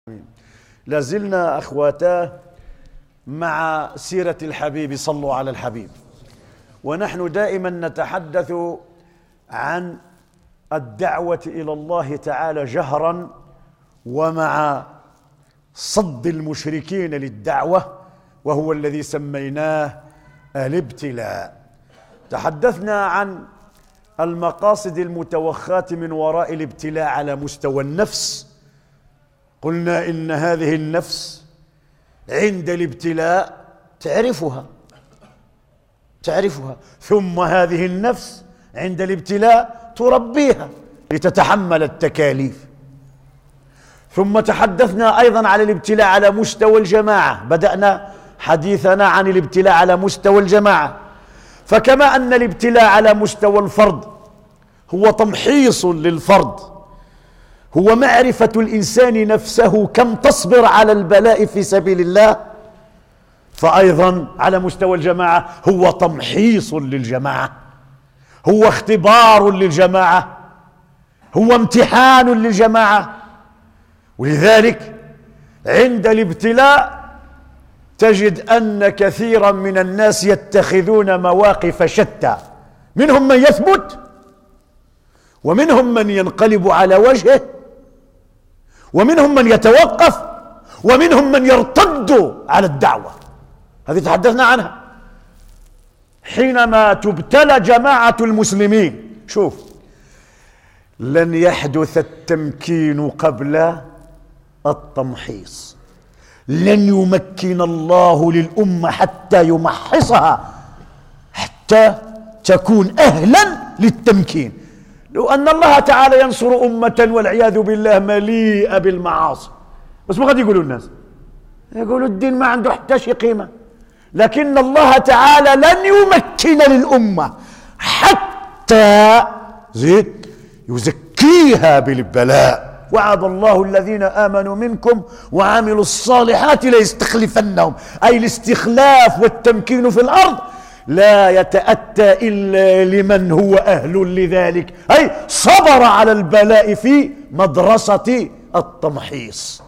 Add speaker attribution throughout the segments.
Speaker 1: لازلنا أخواتاه مع سيرة الحبيب، صلوا على الحبيب. ونحن دائما نتحدث عن الدعوة إلى الله تعالى جهرا ومع صد المشركين للدعوة، وهو الذي سميناه الابتلاء. تحدثنا عن المقاصد المتوخاة من وراء الابتلاء على مستوى النفس. قلنا إن هذه النفس عند الابتلاء تعرفها، ثم هذه النفس عند الابتلاء تربيها لتتحمل التكاليف. ثم تحدثنا أيضا على الابتلاء على مستوى الجماعة، بدأنا حديثنا عن الابتلاء على مستوى الجماعة. فكما أن الابتلاء على مستوى الفرد هو تمحيص للفرد، هو معرفة الإنسان نفسه كم تصبر على البلاء في سبيل الله، فأيضا على مستوى الجماعة هو تمحيص للجماعة، هو اختبار للجماعة، هو امتحان للجماعة. ولذلك عند الابتلاء تجد أن كثيرا من الناس يتخذون مواقف شتى، منهم من يثبت ومنهم من ينقلب على وجهه ومنهم من يتوقف ومنهم من يرتد على الدعوة. هذه تحدثنا عنها. حينما تبتلى جماعة المسلمين، شوف، لن يحدث التمكين قبل التمحيص. لن يمكن الله للأمة حتى يمحصها، حتى تكون أهلا للتمكين. لو أن الله تعالى ينصر أمة والعياذ بالله مليئة بالمعاصي، بس ما قد يقولوا الناس، يقولوا الدين ما عنده حتى شي قيمة. لكن الله تعالى لن يمكن للأمة حتى يزكيها بالبلاء. وعد الله الذين آمنوا منكم وعملوا الصالحات ليستخلفنهم، أي الاستخلاف والتمكين في الأرض لا يتأتى إلا لمن هو أهل لذلك، أي صبر على البلاء في مدرسة التمحيص.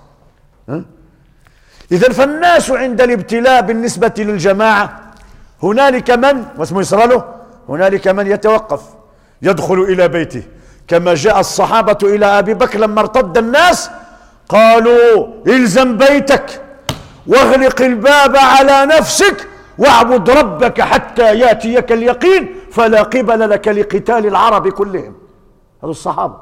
Speaker 1: إذن فالناس عند الابتلاء بالنسبة للجماعة هنالك من واسمه يسرى له، هنالك من يتوقف يدخل إلى بيته، كما جاء الصحابة إلى أبي بكر لما ارتد الناس قالوا: الزم بيتك واغلق الباب على نفسك واعبد ربك حتى ياتيك اليقين فلا قبل لك لقتال العرب كلهم. هذا الصحابة.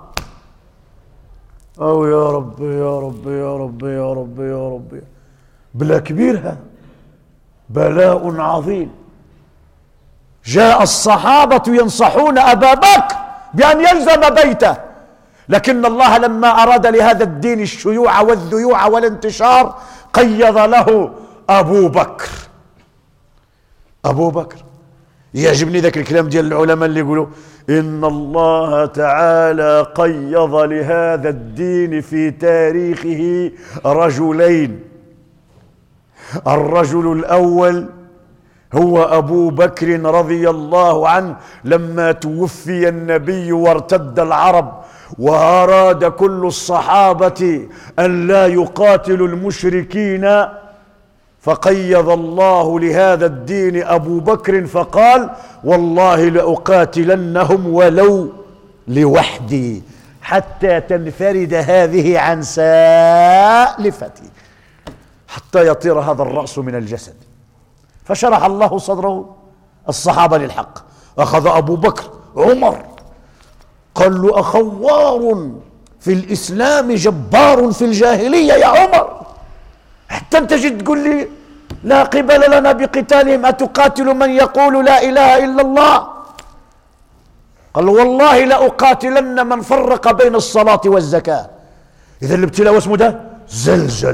Speaker 1: أو يا رب يا رب يا رب يا رب يا رب، بلا كبير، هذا بلاء عظيم. جاء الصحابة ينصحون أبا بكر بأن يلزم بيته، لكن الله لما أراد لهذا الدين الشيوع والذيوع والانتشار قيض له أبو بكر. يعجبني ذاك الكلام ديال العلماء اللي يقولوا إن الله تعالى قيض لهذا الدين في تاريخه رجلين. الرجل الأول هو أبو بكر رضي الله عنه، لما توفي النبي وارتد العرب وأراد كل الصحابة أن لا يقاتلوا المشركين، فقيض الله لهذا الدين أبو بكر فقال: والله لأقاتلنهم ولو لوحدي حتى تنفرد هذه عن سالفتي، حتى يطير هذا الرأس من الجسد. فشرح الله صدره الصحابة للحق. أخذ أبو بكر عمر قال له: أخوار في الإسلام جبار في الجاهلية يا عمر، حتى أنت جد تقول لي لا قبل لنا بقتالهم، أتقاتل من يقول لا إله إلا الله؟ قال: والله لأقاتلن من فرق بين الصلاة والزكاة. إذا الابتلاء واسمه ده زلزل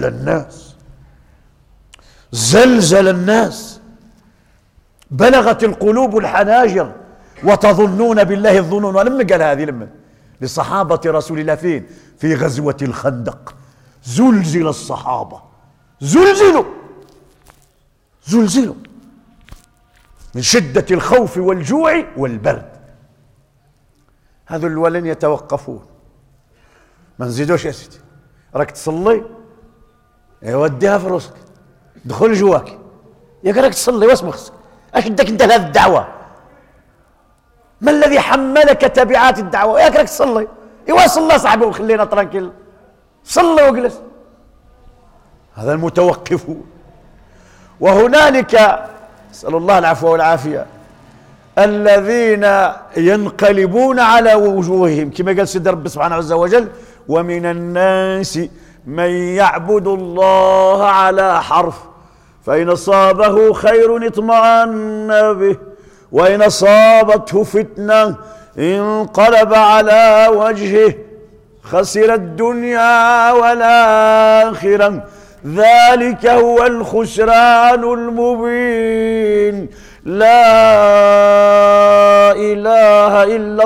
Speaker 1: الناس، بلغت القلوب الحناجر وتظنون بالله الظنون. ولما قال هذه لما لصحابة رسول الله فين؟ في غزوة الخندق زلزل الصحابة، زلزلوا من شدة الخوف والجوع والبرد. هذول الولين يتوقفون، ما نزيدوش يا سيدي، راك تصلي وديها في راسك، دخل جواك، ياك راك تصلي واش مخصك؟ اش بدك انت لهذه الدعوه؟ ما الذي حملك تبعات الدعوه؟ ياك راك تصلي، ايوا صلى صاحبي وخلينا ترانكيل، صلي واجلس. هذا المتوقفون. وهنالك نسأل الله العفو والعافية الذين ينقلبون على وجوههم كما قال سيدنا رب سبحانه عز وجل: ومن الناس من يعبد الله على حرف فإن أصابه خير اطمأن به وإن أصابته فتنة انقلب على وجهه خسر الدنيا والآخرة ذلك هو الخسران المبين. لا إله إلا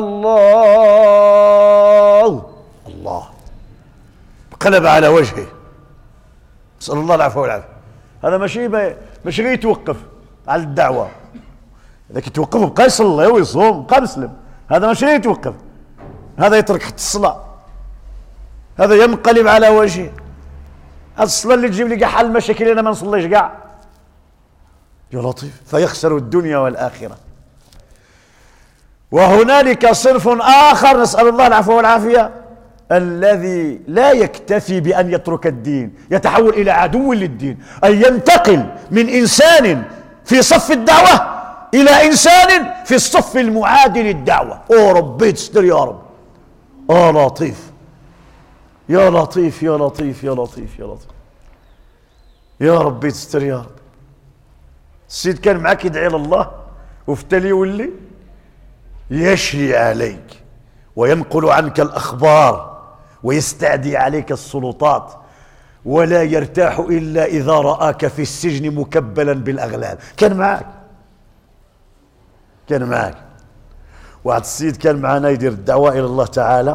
Speaker 1: الله. الله قلب على وجهه، نسأل الله العفو والعافية. هذا ماشي غير يتوقف على الدعوة، إذا يتوقف بقى يصلي ويصوم بقى مسلم، هذا ماشي غير يتوقف، هذا يترك حتى الصلاة، هذا ينقلب على وجهه. هذه الصلاة اللي تجيب لي كاع حل المشاكل أنا ما نصليش كاع، يا لطيف، فيخسر الدنيا والآخرة. وهنالك صنف آخر نسأل الله العفو والعافية الذي لا يكتفي بأن يترك الدين، يتحول إلى عدو للدين، أي ينتقل من إنسان في صف الدعوة إلى إنسان في الصف المعادي للدعوة. أوه ربي تستر يا رب، لطيف يا لطيف يا لطيف يا لطيف يا لطيف، يا ربي تستر يا رب. السيد كان معك يدعي لله وفي التالي يولي يشري عليك وينقل عنك الأخبار ويستعدي عليك السلطات، ولا يرتاح إلا إذا رآك في السجن مكبلا بالأغلال. كان معك واحد السيد كان معنا يدير الدعوة إلى الله تعالى.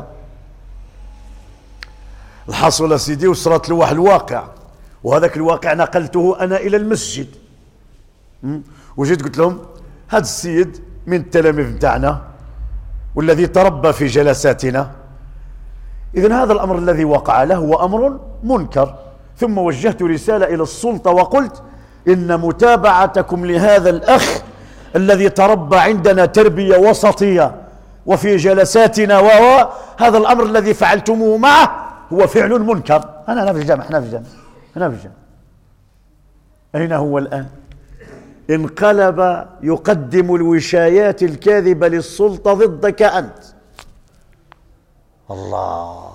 Speaker 1: الحصل سيدي وصلت له واحد الواقع، وهذاك الواقع نقلته أنا إلى المسجد، وجيت قلت لهم: هذا السيد من التلاميذ نتاعنا والذي تربى في جلساتنا، إذن هذا الأمر الذي وقع له هو أمر منكر. ثم وجهت رسالة إلى السلطة وقلت: إن متابعتكم لهذا الأخ الذي تربى عندنا تربية وسطية وفي جلساتنا هذا الأمر الذي فعلتموه معه هو فعل منكر. أنا في الجامع أين هو الآن؟ انقلب يقدم الوشايات الكاذبة للسلطة ضدك أنت. الله،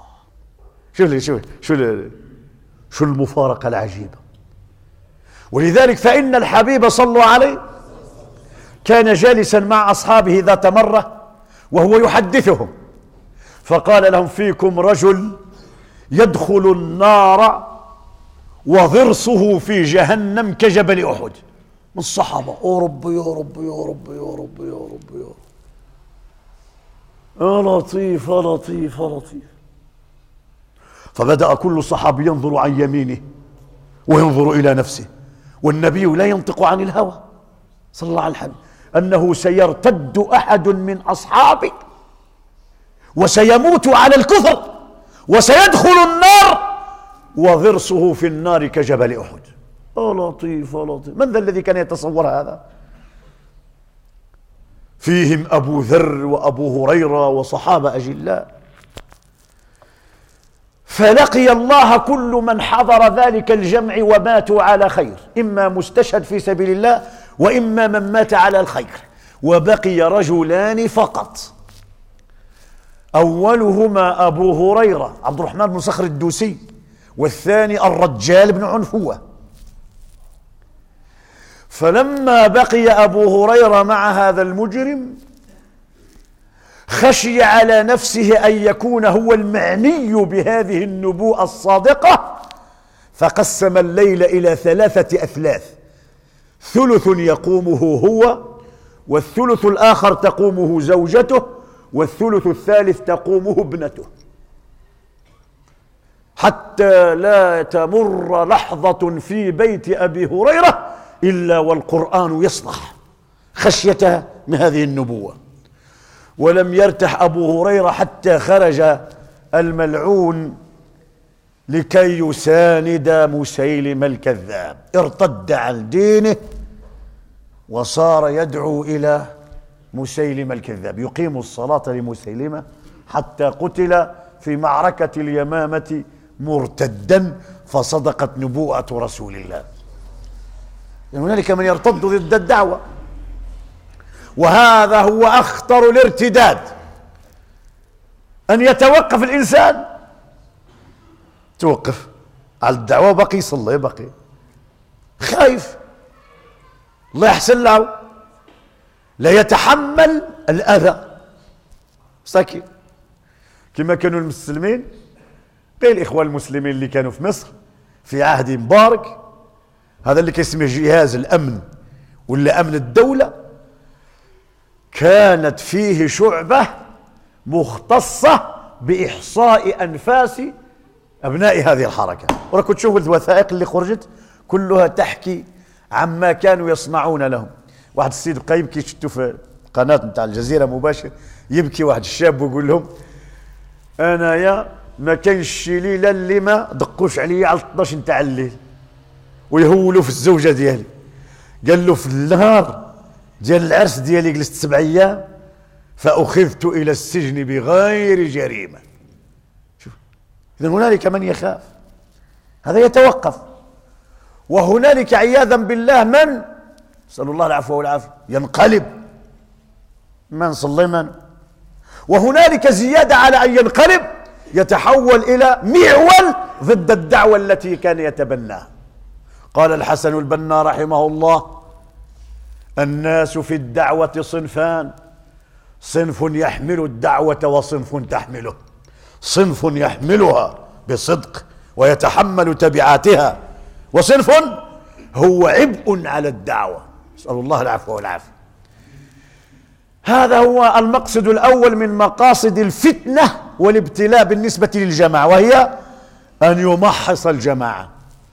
Speaker 1: شو المفارقة العجيبة. ولذلك فإن الحبيب صلوا عليه كان جالسا مع أصحابه ذات مرة وهو يحدثهم، فقال لهم: فيكم رجل يدخل النار وضرسه في جهنم كجبل أحد. من الصحابة: يا رب يا رب يا رب يا رب يا رب يا رب، يا لطيف يا لطيف يا لطيف. فبدأ كل صحابي ينظر عن يمينه وينظر إلى نفسه، والنبي لا ينطق عن الهوى صلى الله عليه وسلم أنه سيرتد أحد من أصحابه وسيموت على الكفر وسيدخل النار وضرسه في النار كجبل أحد. لطيف لطيف. من ذا الذي كان يتصور هذا؟ فيهم أبو ذر وأبو هريرة وصحابة أجلاء. فلقي الله كل من حضر ذلك الجمع وماتوا على خير، إما مستشهد في سبيل الله وإما من مات على الخير. وبقي رجلان فقط، أولهما أبو هريرة عبد الرحمن بن صخر الدوسي، والثاني الرجال بن عنفوة. فلما بقي أبو هريرة مع هذا المجرم خشي على نفسه أن يكون هو المعني بهذه النبوءة الصادقة، فقسم الليل إلى 3 أثلاث: ثلث يقومه هو، والثلث الآخر تقومه زوجته، والثلث الثالث تقومه ابنته، حتى لا تمر لحظة في بيت أبي هريرة إلا والقرآن يصدح خشية من هذه النبوة. ولم يرتح أبو هريرة حتى خرج الملعون لكي يساند مسيلمة الكذاب، ارتد عن دينه وصار يدعو إلى مسيلمة الكذاب، يقيم الصلاة لمسيلمة حتى قتل في معركة اليمامة مرتدا، فصدقت نبوءة رسول الله. يعني هنالك من يرتد ضد الدعوة، وهذا هو أخطر الارتداد، أن يتوقف الإنسان، توقف على الدعوة، بقي يصلي، بقي خايف الله يحسن له، لا يتحمل الأذى، ساكت. كما كانوا المسلمين، قيل الإخوان المسلمين اللي كانوا في مصر في عهد مبارك، هذا اللي كيسميه جهاز الأمن ولا أمن الدولة، كانت فيه شعبة مختصة بإحصاء أنفاس أبناء هذه الحركة. وراكم تشوفوا الوثائق اللي خرجت كلها تحكي عما كانوا يصنعون لهم. واحد السيد بقى يبكي، شفتوا في قناة نتاع الجزيرة مباشر، يبكي واحد الشاب ويقول لهم أنا ما كانش شي ليلة اللي ما دقوش عليا على 12 نتاع الليل ويهولوا في الزوجة ديالي. قال له في النهار ديال العرس ديالي جلست 7 أيام فأخذت إلى السجن بغير جريمة. شوف، إذن هنالك من يخاف، هذا يتوقف. وهنالك عياذا بالله من، نسأل الله العفو والعافية، ينقلب من صلي من. وهنالك زيادة على أن ينقلب، يتحول إلى معول ضد الدعوة التي كان يتبناها. قال الحسن البنا رحمه الله: الناس في الدعوة صنفان، صنف يحمل الدعوة وصنف تحمله، صنف يحملها بصدق ويتحمل تبعاتها، وصنف هو عبء على الدعوة، نسأل الله العفو والعافية. هذا هو المقصد الأول من مقاصد الفتنة والابتلاء بالنسبة للجماعة، وهي أن يمحص الجماعة.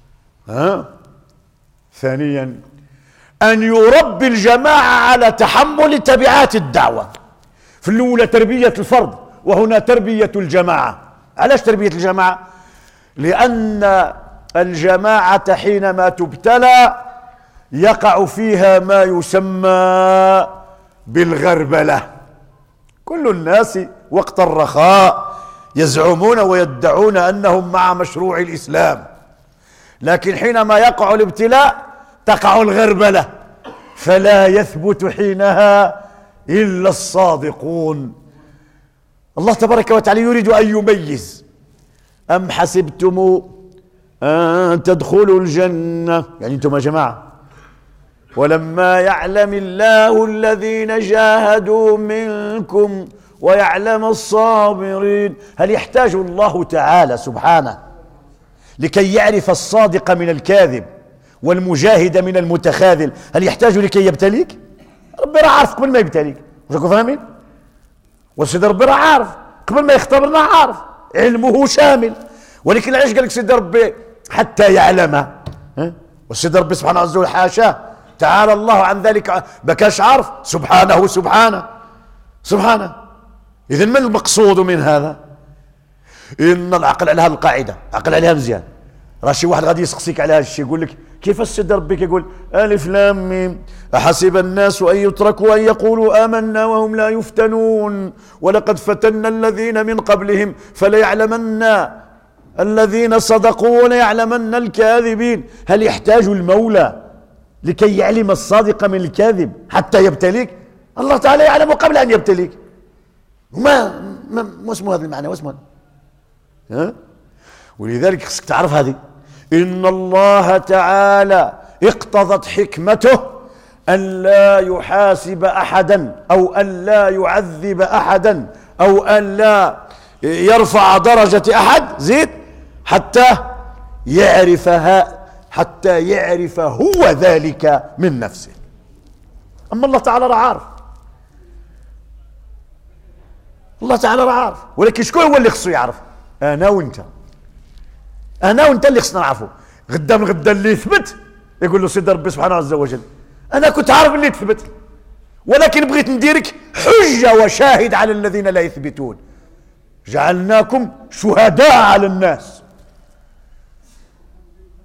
Speaker 1: ثانيا أن يربي الجماعة على تحمل تبعات الدعوة. في الأولى تربية الفرد، وهنا تربية الجماعة. علاش تربية الجماعة؟ لأن الجماعة حينما تبتلى يقع فيها ما يسمى بالغربلة. كل الناس وقت الرخاء يزعمون ويدعون أنهم مع مشروع الإسلام، لكن حينما يقع الابتلاء تقع الغربلة، فلا يثبت حينها إلا الصادقون. الله تبارك وتعالى يريد أن يميز: أم حسبتم أن تدخلوا الجنة، يعني أنتم يا جماعة، ولما يعلم الله الذين جاهدوا منكم ويعلم الصابرين. هل يحتاج الله تعالى سبحانه لكي يعرف الصادق من الكاذب والمجاهد من المتخاذل؟ هل يحتاج لكي يبتليك؟ ربي راه عارف قبل ما يبتليك، واش راكم فاهمين؟ وسيدي ربي راه عارف قبل ما يختبرنا، عارف، علمه شامل. ولكن علاش قال لك سيدي ربي حتى يعلم؟ وسيدي ربي سبحانه عز وجل حاشاه، تعالى الله عن ذلك، ما كانش عارف، سبحانه سبحانه سبحانه. إذن ما المقصود من هذا؟ إن العقل على هذه القاعدة، عقل عليها مزيان. راه شي واحد غادي يسقسيك على هذا الشيء، يقول لك كيف السيد ربي كيقول ألف لام ميم أحسب الناس أن يتركوا أن يقولوا آمنا وهم لا يفتنون ولقد فتنا الذين من قبلهم فليعلمن الذين صدقوا وليعلمن الكاذبين. هل يحتاج المولى لكي يعلم الصادق من الكاذب حتى يبتليك؟ الله تعالى يعلم قبل أن يبتليك. ما اسمه هذا المعنى؟ واسمه ها؟ ولذلك خصك تعرف هذه، إن الله تعالى اقتضت حكمته أن لا يحاسب أحدا أو أن لا يعذب أحدا أو أن لا يرفع درجة أحد، زيد، حتى يعرف هو ذلك من نفسه. أما الله تعالى راه عارف، الله تعالى راه عارف، ولكن شكون هو اللي خصو يعرف؟ أنا وأنت، أنا وأنت اللي خصنا نعرفه. غدا من غدا اللي يثبت يقول له سيدي ربي سبحانه عز وجل أنا كنت عارف اللي تثبت، ولكن بغيت نديرك حجة وشاهد على الذين لا يثبتون، جعلناكم شهداء على الناس.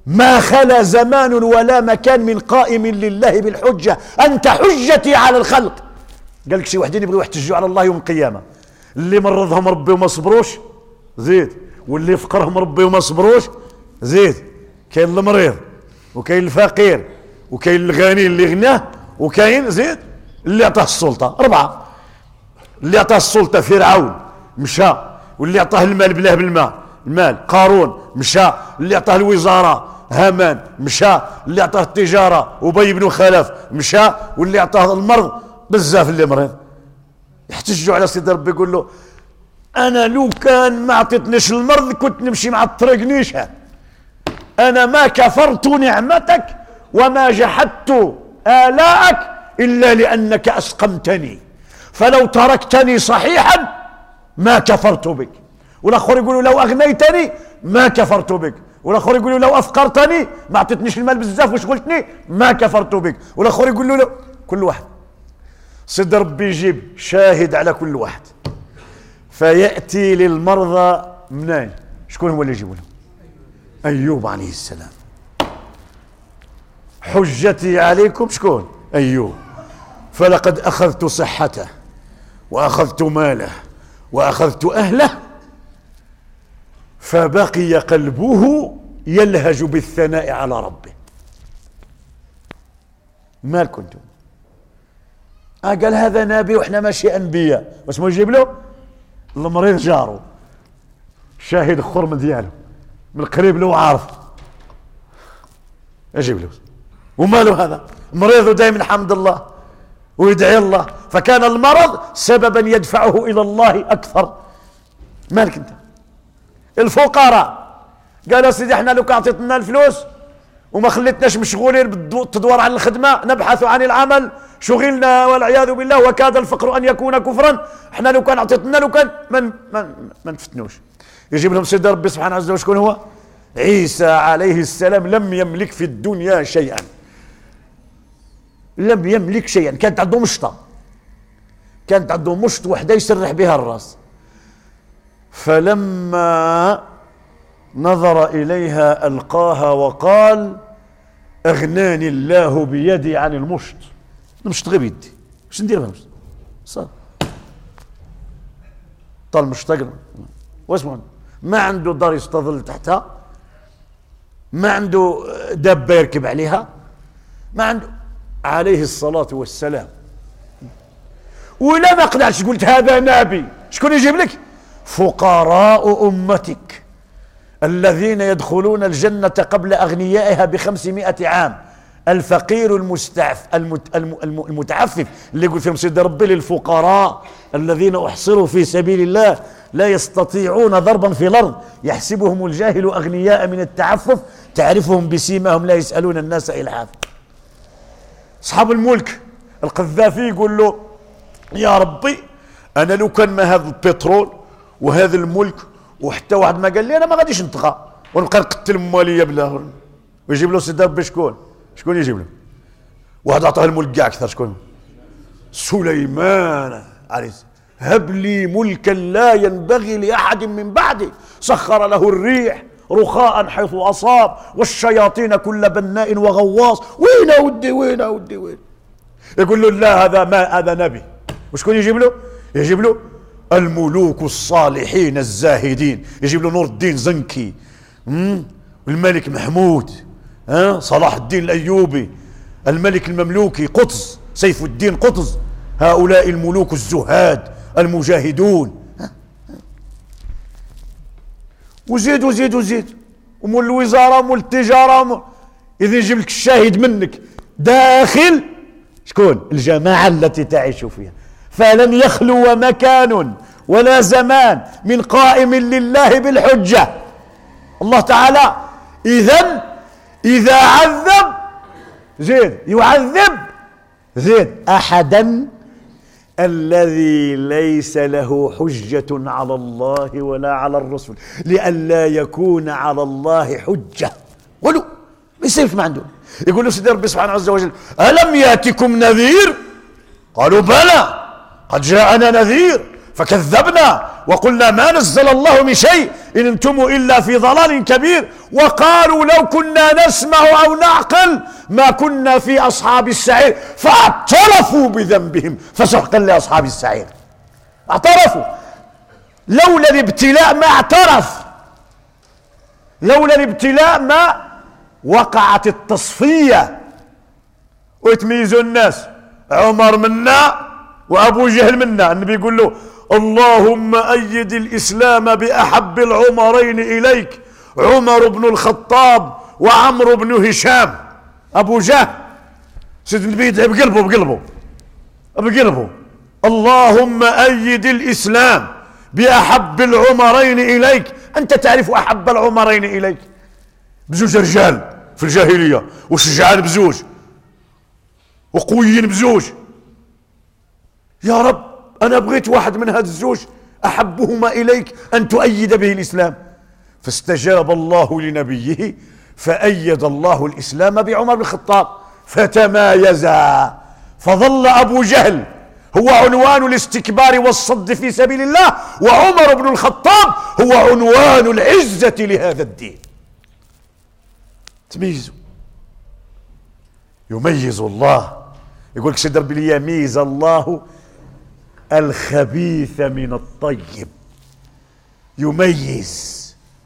Speaker 1: ما خلا زمان ولا مكان من قائم لله بالحجة، أنت حجتي على الخلق. قال لك شي وحدين يبغوا يحتجوا على الله يوم القيامة، اللي مرضهم ربي وما صبروش زيد، واللي فقرهم ربي وما صبروش زيد. كاين المريض وكاين الفقير وكاين الغني اللي غناه وكاين زيد اللي عطاه السلطة. 4. اللي عطاه السلطة فرعون مشى، واللي عطاه المال بلاه المال قارون مشى، اللي عطاه الوزارة هامان مشى، اللي عطاه التجارة أبي بن خلف مشى، واللي عطاه المرض بزاف اللي مريض. يحتجوا على سيدي ربي يقول له أنا لو كان ما عطيتنيش المرض كنت نمشي مع الطريق نيشان. أنا ما كفرت نعمتك وما جحدت آلاءك إلا لأنك أسقمتني، فلو تركتني صحيحا ما كفرت بك. والآخر يقولوا لو أغنيتني ما كفرت بك، والآخر يقولوا لو أفقرتني ما عطيتنيش المال بزاف وشغلتني ما كفرت بك، والآخر يقولوا له كل واحد. سيد ربي يجيب شاهد على كل واحد، فيأتي للمرضى منين؟ شكون هو اللي يجيبه له؟ أيوب عليه السلام. حجتي عليكم شكون؟ أيوب. فلقد أخذت صحته وأخذت ماله وأخذت أهله، فبقي قلبه يلهج بالثناء على ربه. ما كنتم قال هذا نبي وإحنا ماشي أنبياء، بس ما يجيب له المريض جاره شاهد الخرم دياله من قريب له عارف يجيب له. وماله هذا مريض دائما حمد الله ويدعي الله، فكان المرض سببا يدفعه إلى الله أكثر. مالك أنت؟ الفقراء قال يا سيدي احنا لو أعطيتنا الفلوس وما خليتناش مشغولين بالتدوار على الخدمة نبحث عن العمل شغلنا والعياذ بالله وكاد الفقر أن يكون كفرا، احنا لو كان أعطيتنا لو كان ما نفتنوش. يجيب لهم سيدي ربي سبحانه عز وجل. شكون هو؟ عيسى عليه السلام لم يملك في الدنيا شيئا، لم يملك شيئا. كانت عنده مشطة، كانت عنده مشط وحده يسرح بها الراس، فلما نظر إليها ألقاها وقال أغناني الله بيدي عن المشط. المشط غير بيدي، واش ندير بها المشط؟ صار طال مشط واسمه ما عنده دار يستظل تحتها، ما عنده دابة يركب عليها، ما عنده عليه الصلاة والسلام. ولا ما قدرتش قلت هذا نبي، شكون يجيب لك؟ فقراء أمتك الذين يدخلون الجنة قبل أغنيائها ب500 عام. الفقير المتعفف اللي يقول فيهم سيد ربي للفقراء الذين أحصروا في سبيل الله لا يستطيعون ضربا في الأرض يحسبهم الجاهل أغنياء من التعفف تعرفهم بسيماهم لا يسألون الناس إلحافا. أصحاب الملك القذافي يقول له يا ربي أنا لو كان ما هذا البترول وهذا الملك وحتى واحد ما قال لي أنا ما غاديش نطغى ونبقى نقتل موالية بلا. ويجيب له سيدي ربي شكون يجيب له؟ واحد عطاه الملك كاع أكثر. شكون؟ سليمان عليه السلام. هب لي ملكا لا ينبغي لأحد من بعدي سخر له الريح رخاء حيث أصاب والشياطين كل بناء وغواص. وين أودي وين أودي وين؟ يقول له لا هذا نبي. وشكون يجيب له؟ يجيب له الملوك الصالحين الزاهدين. يجيب له نور الدين زنكي، الملك محمود، صلاح الدين الأيوبي، الملك المملوكي قطز، سيف الدين قطز. هؤلاء الملوك الزهاد المجاهدون. وزيد وزيد وزيد، ومول الوزارة ومول التجارة. إذا يجيب لك الشاهد منك داخل شكون؟ الجماعة التي تعيش فيها. فلن يخلو مكان ولا زمان من قائم لله بالحجة. الله تعالى إذا عذب زيد يعذب زيد أحدا الذي ليس له حجة على الله ولا على الرسل، لئلا يكون على الله حجة ولو ما يصيرش ما عنده. يقول له سيدي ربي سبحانه عز وجل ألم يأتكم نذير؟ قالوا بلى قد جاءنا نذير فكذبنا وقلنا ما نزل الله من شيء إن أنتم إلا في ضلال كبير، وقالوا لو كنا نسمع أو نعقل ما كنا في أصحاب السعير، فاعترفوا بذنبهم فسحقا لأصحاب السعير. اعترفوا، لولا الابتلاء ما اعترف، لولا الابتلاء ما وقعت التصفية ويتميزوا الناس. عمر منا وأبو جهل منا. النبي يقول له اللهم أيد الإسلام بأحب العمرين إليك، عمر بن الخطاب وعمرو بن هشام. أبو جهل سيد النبي يدعي بقلبه اللهم أيد الإسلام بأحب العمرين إليك. أنت تعرف أحب العمرين إليك؟ بزوج رجال في الجاهلية وشجعان بزوج وقويين بزوج. يا رب أنا بغيت واحد من هذا الزوج أحبهما إليك أن تؤيد به الإسلام. فاستجاب الله لنبيه فأيد الله الإسلام بعمر بن الخطاب فتمايزا، فظل أبو جهل هو عنوان الاستكبار والصد في سبيل الله، وعمر بن الخطاب هو عنوان العزة لهذا الدين. تميزوا، يميز الله. يقول لك سيد ربي يميز الله الخبيث من الطيب، يميز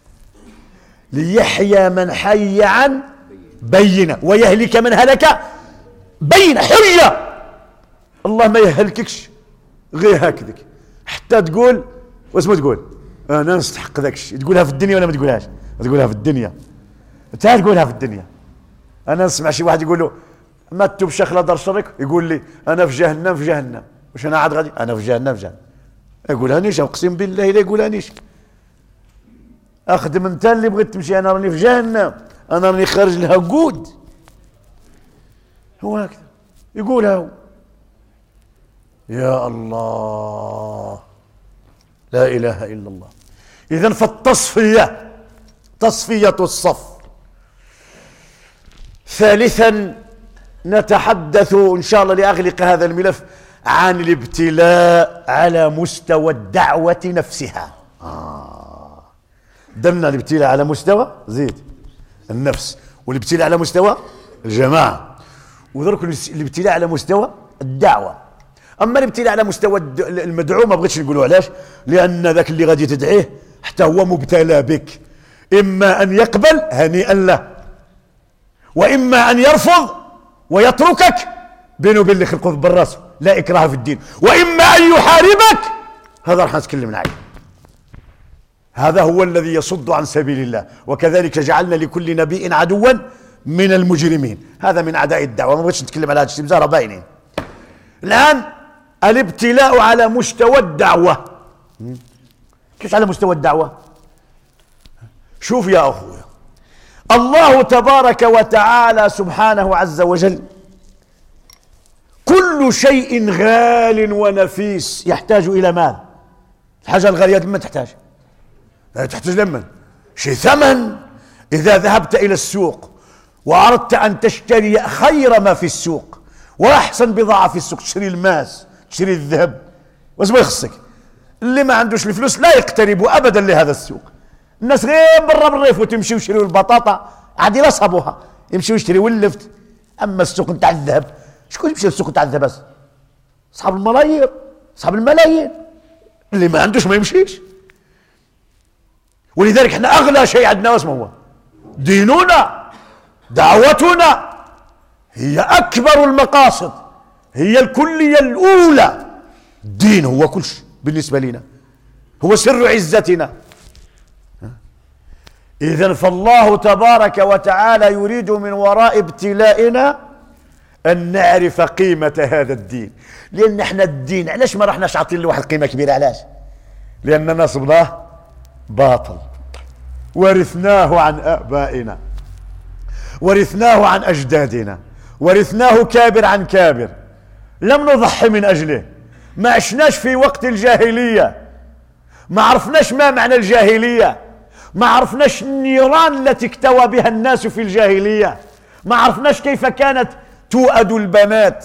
Speaker 1: ليحيى من حي عن بينة ويهلك من هلك بينة. حجة الله ما يهلككش غير هكذاك، حتى تقول واسمه تقول انا نستحق ذاك الشيء. تقولها في الدنيا ولا ما تقولهاش؟ تقولها في الدنيا، انت تقولها في الدنيا. انا نسمع شي واحد يقول له ما تتوبش اخلا دار شرك، يقول لي انا في جهنم في جهنم. واش انا عاد غادي انا في جهنم في جهنم؟ يقولها نيش، اقسم بالله الا يقولها نيش. اخدم انت اللي بغيت تمشي، انا راني في جهنم، انا راني خارج لها قود. هو هكذا يقولها هو. يا الله لا اله الا الله. اذا فالتصفيه تصفيه الصف. ثالثا نتحدث ان شاء الله لاغلق هذا الملف عن الابتلاء على مستوى الدعوه نفسها. درنا الابتلاء على مستوى زيد النفس، والابتلاء على مستوى الجماعه، ودرك الابتلاء على مستوى الدعوه. اما الابتلاء على مستوى المدعو ما بغيتش نقولوا علاش، لان ذاك اللي غادي تدعيه حتى هو مبتلى بك، اما ان يقبل هنيئا له، واما ان يرفض ويتركك بينه وبين اللي خلقه بالراس، لا اكراه في الدين، واما ان يحاربك. هذا راح نتكلم عليه، هذا هو الذي يصد عن سبيل الله. وكذلك جعلنا لكل نبي عدوا من المجرمين، هذا من اعداء الدعوه. ما بغيتش نتكلم على هذا الشيء بزاف باينين. الان الابتلاء على مستوى الدعوه. كيف على مستوى الدعوه؟ شوف يا اخويا، الله تبارك وتعالى سبحانه عز وجل كل شيء غال ونفيس يحتاج الى مال. الحاجه الغاليه لمن تحتاج؟ تحتاج لمن؟ شيء ثمن. اذا ذهبت الى السوق واردت ان تشتري خير ما في السوق واحسن بضاعه في السوق، تشتري الماس، تشتري الذهب، واش ما يخصك؟ اللي ما عندوش الفلوس لا يقترب ابدا لهذا السوق. الناس غير برا بالريف وتمشي ويشريوا البطاطا عادي لا صابوها، يمشي ويشتريوا اللفت. اما السوق نتاع الذهب، شكون يمشي للسوق نتاع الذهب؟ بس اصحاب الملايير، اصحاب الملايين. اللي ما عندوش ما يمشيش. ولذلك احنا اغلى شيء عندنا واسمه هو ديننا، دعوتنا هي اكبر المقاصد، هي الكلية الاولى. الدين هو كل شيء بالنسبة لنا، هو سر عزتنا. اذن فالله تبارك وتعالى يريد من وراء ابتلائنا ان نعرف قيمة هذا الدين. لان احنا الدين علاش ما رحناش عاطين له واحد القيمة كبيرة؟ علاش؟ لاننا صبناه باطل، ورثناه عن آبائنا، ورثناه عن أجدادنا، ورثناه كابر عن كابر، لم نضحي من أجله. ما عشناش في وقت الجاهلية، ما عرفناش ما معنى الجاهلية، ما عرفناش النيران التي اكتوى بها الناس في الجاهلية، ما عرفناش كيف كانت توأد البنات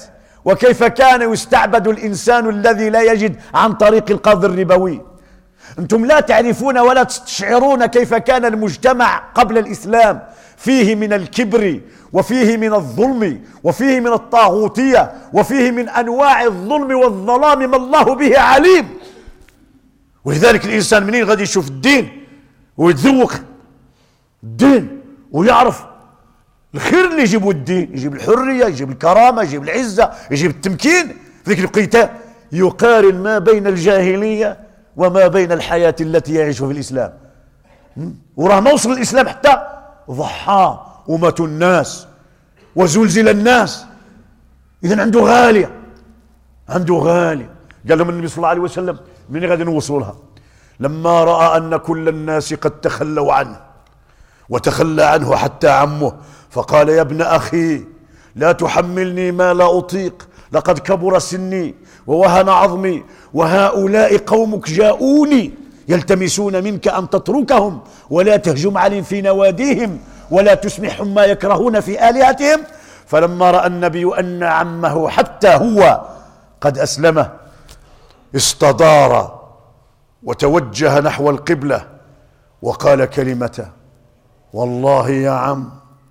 Speaker 1: وكيف كان يستعبد الإنسان الذي لا يجد عن طريق القبض الربوي. أنتم لا تعرفون ولا تستشعرون كيف كان المجتمع قبل الإسلام، فيه من الكبر، وفيه من الظلم، وفيه من الطاغوتية، وفيه من أنواع الظلم والظلام ما الله به عليم. ولذلك الإنسان منين غادي يشوف الدين ويتذوق الدين ويعرف الخير اللي يجيبه الدين، يجيب الحرية، يجيب الكرامة، يجيب العزة، يجيب التمكين. في ذيك الوقيته يقارن ما بين الجاهلية وما بين الحياة التي يعيشها في الإسلام. وراه ما وصل الإسلام حتى ضحى وماتوا الناس وزلزل الناس. إذن عنده غالية، عنده غالية. قال لهم النبي صلى الله عليه وسلم من غادي نوصلوا لها؟ لما رأى أن كل الناس قد تخلوا عنه وتخلى عنه حتى عمه، فقال: يا ابن أخي لا تحملني ما لا أطيق، لقد كبر سني ووهن عظمي، وهؤلاء قومك جاءوني يلتمسون منك أن تتركهم ولا تهجم عليهم في نواديهم ولا تسمحهم ما يكرهون في آلهتهم. فلما رأى النبي أن عمه حتى هو قد أسلمه استدار وتوجه نحو القبلة وقال كلمته: والله يا عم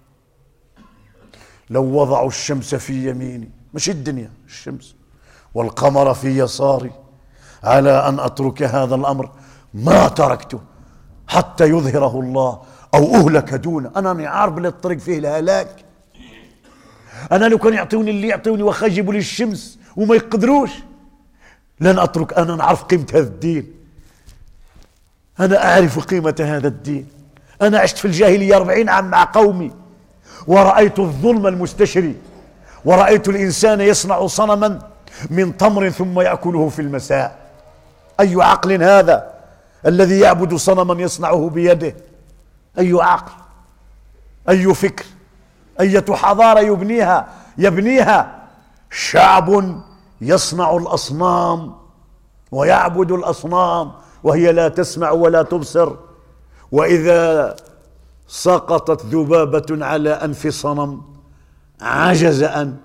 Speaker 1: لو وضعوا الشمس في يميني، مش الدنيا، الشمس، والقمر في يساري، على أن أترك هذا الأمر ما تركته حتى يظهره الله أو أهلك دونه. أنا عارف بلي الطريق فيه الهلاك. أنا لو كان يعطوني اللي يعطوني واخا يجيبوا لي الشمس وما يقدروش لن أترك. أنا نعرف قيمة هذا الدين، أنا أعرف قيمة هذا الدين. أنا عشت في الجاهلية 40 عام مع قومي ورأيت الظلم المستشري، ورأيت الإنسان يصنع صنما من تمر ثم يأكله في المساء. أي عقل هذا الذي يعبد صنما يصنعه بيده؟ أي عقل، أي فكر، أية حضارة يبنيها شعب يصنع الأصنام ويعبد الأصنام وهي لا تسمع ولا تبصر. وإذا سقطت ذبابة على أنف صنم عجز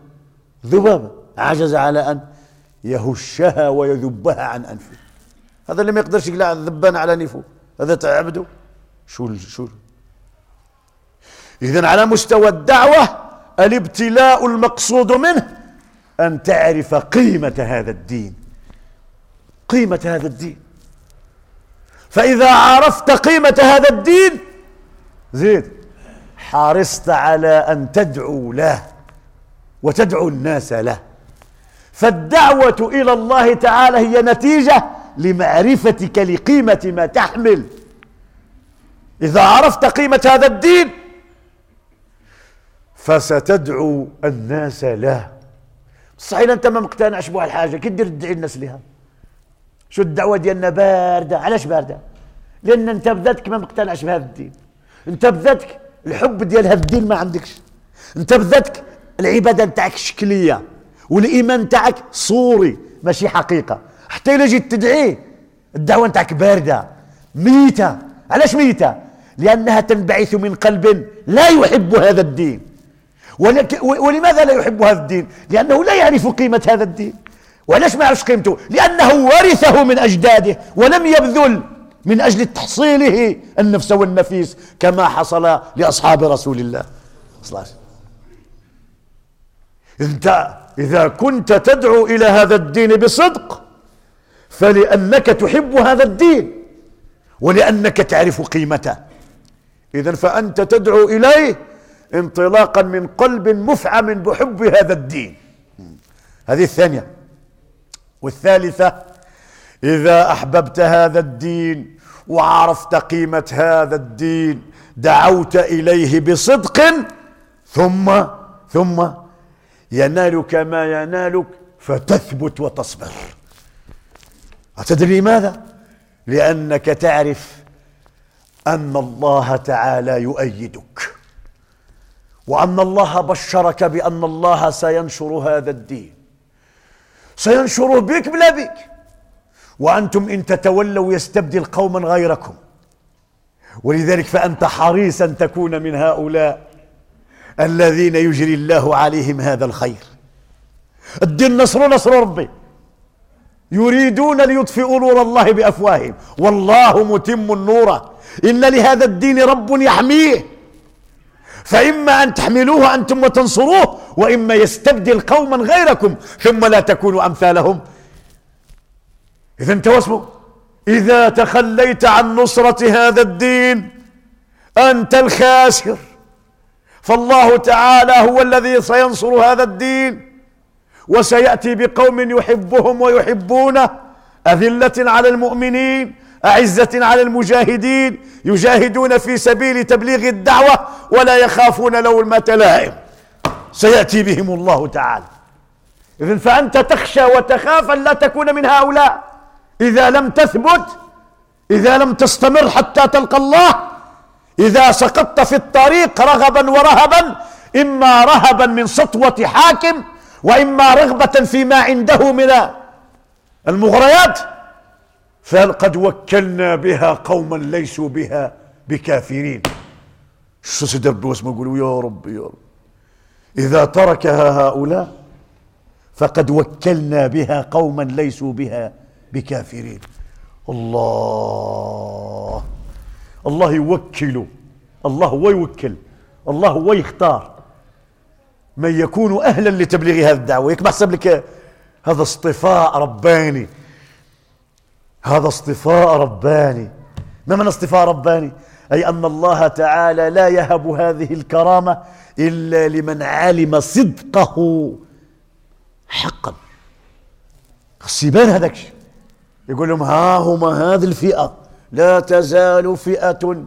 Speaker 1: على أن يهشها ويذبها عن أنفه. هذا اللي ما يقدرش يقلع الذبان على نفه، هذا تعبده. شو إذن على مستوى الدعوة الابتلاء المقصود منه أن تعرف قيمة هذا الدين، قيمة هذا الدين. فإذا عرفت قيمة هذا الدين زيد حرصت على أن تدعو له وتدعو الناس له. فالدعوة إلى الله تعالى هي نتيجة لمعرفتك لقيمة ما تحمل. إذا عرفت قيمة هذا الدين فستدعو الناس له. صحيح أنت ما مقتنعش بواحد الحاجة، كي دير تدعي الناس لها؟ شو الدعوة ديالنا باردة؟ علاش باردة؟ لأن أنت بذاتك ما مقتنعش بهذا الدين، أنت بذاتك الحب ديال هذا الدين ما عندكش، أنت بذاتك العبادة نتاعك شكلية والإيمان نتاعك صوري ماشي حقيقة. حتى إلا جيت تدعيه الدعوة نتاعك باردة ميتة. علاش ميتة؟ لأنها تنبعث من قلب لا يحب هذا الدين. ولماذا لا يحب هذا الدين؟ لأنه لا يعرف قيمة هذا الدين. وعلاش ما يعرفش قيمته؟ لأنه ورثه من أجداده ولم يبذل من أجل تحصيله النفس والنفيس كما حصل لأصحاب رسول الله صلى الله عليه وسلم. أنت إذا كنت تدعو إلى هذا الدين بصدق فلأنك تحب هذا الدين ولأنك تعرف قيمته. إذن فأنت تدعو إليه انطلاقا من قلب مفعم بحب هذا الدين. هذه الثانية. والثالثة: إذا أحببت هذا الدين وعرفت قيمة هذا الدين دعوت إليه بصدق ثم ينالك ما ينالك فتثبت وتصبر. أتدري لماذا؟ لأنك تعرف أن الله تعالى يؤيدك، وأن الله بشرك بأن الله سينشر هذا الدين، سينشره بك بلا بك. وأنتم إن تتولوا يستبدل قوما غيركم. ولذلك فأنت حريص أن تكون من هؤلاء الذين يجري الله عليهم هذا الخير. الدين نصر ربي. يريدون ليطفئوا نور الله بأفواههم والله متم النور. إن لهذا الدين رب يحميه، فإما أن تحملوه أنتم وتنصروه، وإما يستبدل قوما غيركم ثم لا تكونوا أمثالهم. إذا انت واسمه، إذا تخليت عن نصرة هذا الدين أنت الخاسر. فالله تعالى هو الذي سينصر هذا الدين، وسيأتي بقوم يحبهم ويحبونه، أذلة على المؤمنين أعزة على المجاهدين، يجاهدون في سبيل تبليغ الدعوة ولا يخافون لومة لائم. سيأتي بهم الله تعالى. إذن فأنت تخشى وتخاف أن لا تكون من هؤلاء إذا لم تثبت، إذا لم تستمر حتى تلقى الله، إذا سقطت في الطريق رغبا ورهبا، إما رهبا من سطوة حاكم، وإما رغبة فيما عنده من المغريات، فقد وكلنا بها قوما ليسوا بها بكافرين. شو سيدربوا واسمه يقولوا يا رب يا رب، إذا تركها هؤلاء فقد وكلنا بها قوما ليسوا بها بكافرين. الله يوكل، الله هو يوكل، الله هو يختار من يكون أهلا لتبليغ هذه الدعوة. يكما حسب لك هذا اصطفاء رباني، هذا اصطفاء رباني. ما معنى اصطفاء رباني؟ أي أن الله تعالى لا يهب هذه الكرامة إلا لمن علم صدقه حقا. خصيبان هذاك الشيء، يقول لهم ها هما هذه الفئة، لا تزال فئة،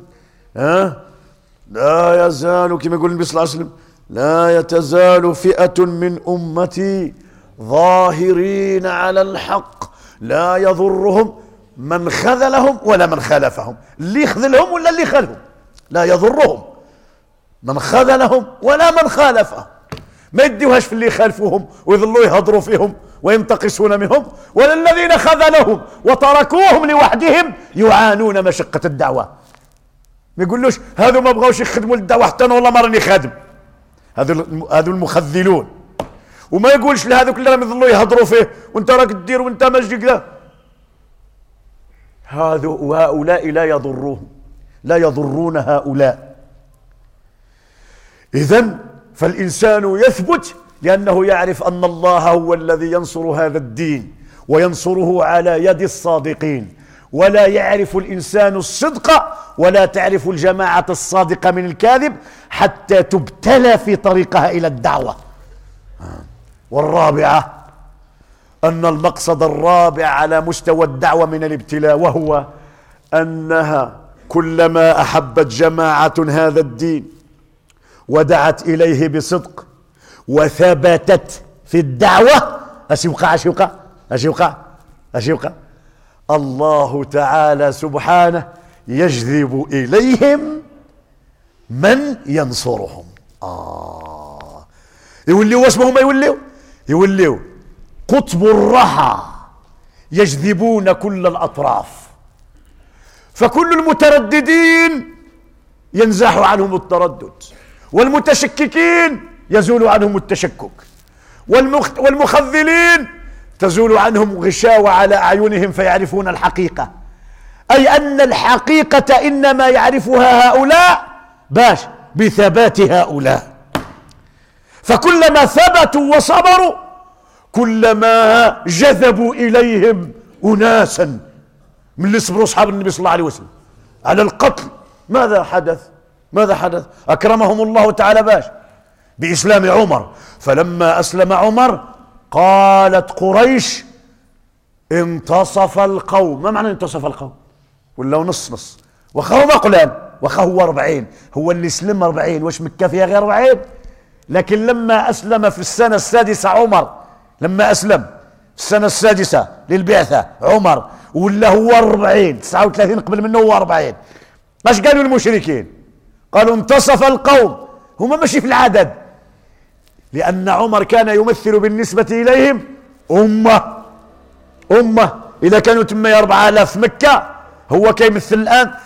Speaker 1: لا يزال، كما يقول النبي صلى الله عليه وسلم، لا تزال فئة من أمتي ظاهرين على الحق لا يضرهم من خذلهم ولا من خالفهم. اللي يخذلهم ولا اللي خالفهم لا يضرهم من خذلهم ولا من خالفهم. ما يديوهاش في اللي يخالفوهم ويظلوا يهضروا فيهم وينتقصون منهم، ولا الذين خذلوهم وتركوهم لوحدهم يعانون مشقة الدعوة. ما يقولوش هذو ما بغاوش يخدموا للدعوة حتى انا والله ما راني خادم، هذو المخذلون. وما يقولش لهذوك اللي راهم يظلوا يهضروا فيه وانت راك تدير وانت ماشي كذا، وهؤلاء لا يضروهم، لا يضرون هؤلاء. إذن فالإنسان يثبت لأنه يعرف أن الله هو الذي ينصر هذا الدين وينصره على يد الصادقين. ولا يعرف الإنسان الصدق ولا تعرف الجماعة الصادقة من الكاذب حتى تبتلى في طريقها إلى الدعوة. والرابعة أن المقصد الرابع على مستوى الدعوة من الابتلاء، وهو أنها كلما أحبت جماعة هذا الدين ودعت إليه بصدق وثبتت في الدعوة، أش يوقع الله تعالى سبحانه يجذب إليهم من ينصرهم. يوليوا اسمهم، يوليوا قطب الرحى، يجذبون كل الأطراف. فكل المترددين ينزاح عنهم التردد، والمتشككين يزول عنهم التشكك، والمخذلين تزول عنهم غشاوة على أعينهم فيعرفون الحقيقة. أي أن الحقيقة إنما يعرفها هؤلاء بثبات هؤلاء. فكلما ثبتوا وصبروا كلما جذبوا إليهم أناسا من اللي صبروا أصحاب النبي صلى الله عليه وسلم على القتل. ماذا حدث؟ أكرمهم الله تعالى بإسلام عمر. فلما أسلم عمر قالت قريش انتصف القوم. ما معنى انتصف القوم؟ ولا نص وخاو مقلان وخاو 40. هو اللي سلم 40 واش مكة فيها غير 40؟ لكن لما أسلم في السنة السادسة عمر، لما أسلم في السنة السادسة للبعثة عمر ولا هو 40، 39 قبل منه هو 40. اش قالوا المشركين؟ قالوا انتصف القوم. هم ماشي في العدد، لأن عمر كان يمثل بالنسبة إليهم أمة. إذا كانوا تمي 4000 في مكة، هو كيمثل الآن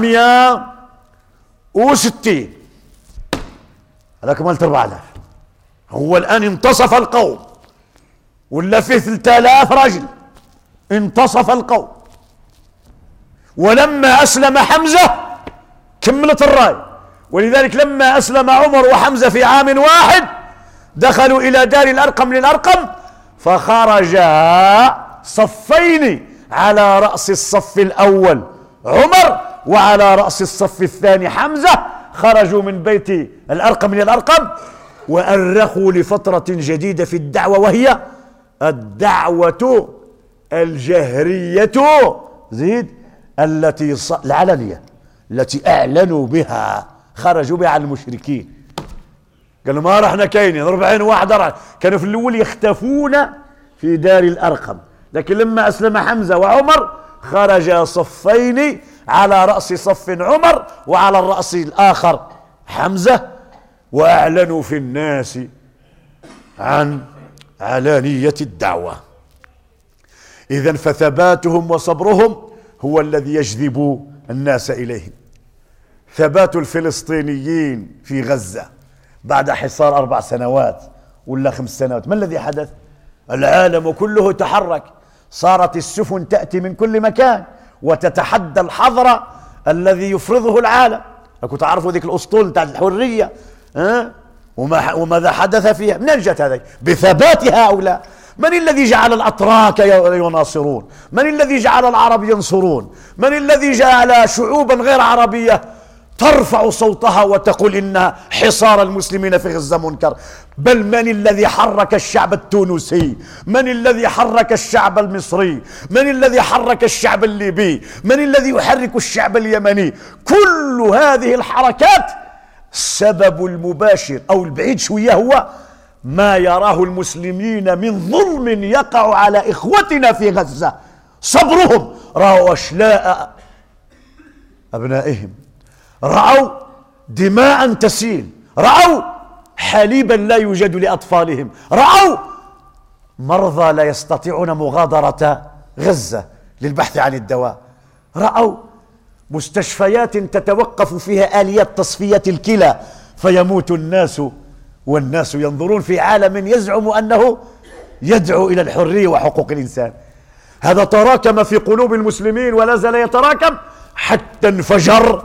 Speaker 1: 3960. هذاك مالت 4000. هو الآن انتصف القوم ولا فيه 3000 رجل، انتصف القوم. ولما أسلم حمزة كملت الراية. ولذلك لما أسلم عمر وحمزة في عام واحد دخلوا إلى دار الأرقم للأرقم، فخرجا صفين، على رأس الصف الأول عمر وعلى رأس الصف الثاني حمزة. خرجوا من بيت الأرقم للأرقم وأرخوا لفترة جديدة في الدعوة، وهي الدعوة الجهرية زيد العلنية التي أعلنوا بها، خرجوا بها على المشركين. قالوا ما رحنا كاينين 40 واحد كانوا في الأول يختفون في دار الأرقم، لكن لما أسلم حمزة وعمر خرج صفين، على رأس صف عمر وعلى الرأس الآخر حمزة، وأعلنوا في الناس عن علانية الدعوة. إذن فثباتهم وصبرهم هو الذي يجذب الناس إليهم. ثبات الفلسطينيين في غزة بعد حصار 4 سنوات ولا 5 سنوات، ما الذي حدث؟ العالم كله تحرك، صارت السفن تأتي من كل مكان وتتحدى الحظر الذي يفرضه العالم. أكو تعرفوا ذيك الأسطول بتاعت الحرية، وماذا حدث فيها؟ منين جت هذه؟ بثبات هؤلاء. من الذي جعل الأتراك يناصرون؟ من الذي جعل العرب ينصرون؟ من الذي جعل شعوبا غير عربية ترفع صوتها وتقول إن حصار المسلمين في غزة منكر؟ بل من الذي حرك الشعب التونسي؟ من الذي حرك الشعب المصري؟ من الذي حرك الشعب الليبي؟ من الذي يحرك الشعب اليمني؟ كل هذه الحركات السبب المباشر أو البعيد شوية هو ما يراه المسلمين من ظلم يقع على إخوتنا في غزة. صبرهم، رأوا أشلاء أبنائهم، رأوا دماء تسيل، رأوا حليبا لا يوجد لأطفالهم، رأوا مرضى لا يستطيعون مغادرة غزة للبحث عن الدواء، رأوا مستشفيات تتوقف فيها آليات تصفية الكلى فيموت الناس والناس ينظرون في عالم يزعم أنه يدعو إلى الحرية وحقوق الإنسان. هذا تراكم في قلوب المسلمين ولا زال يتراكم حتى انفجر.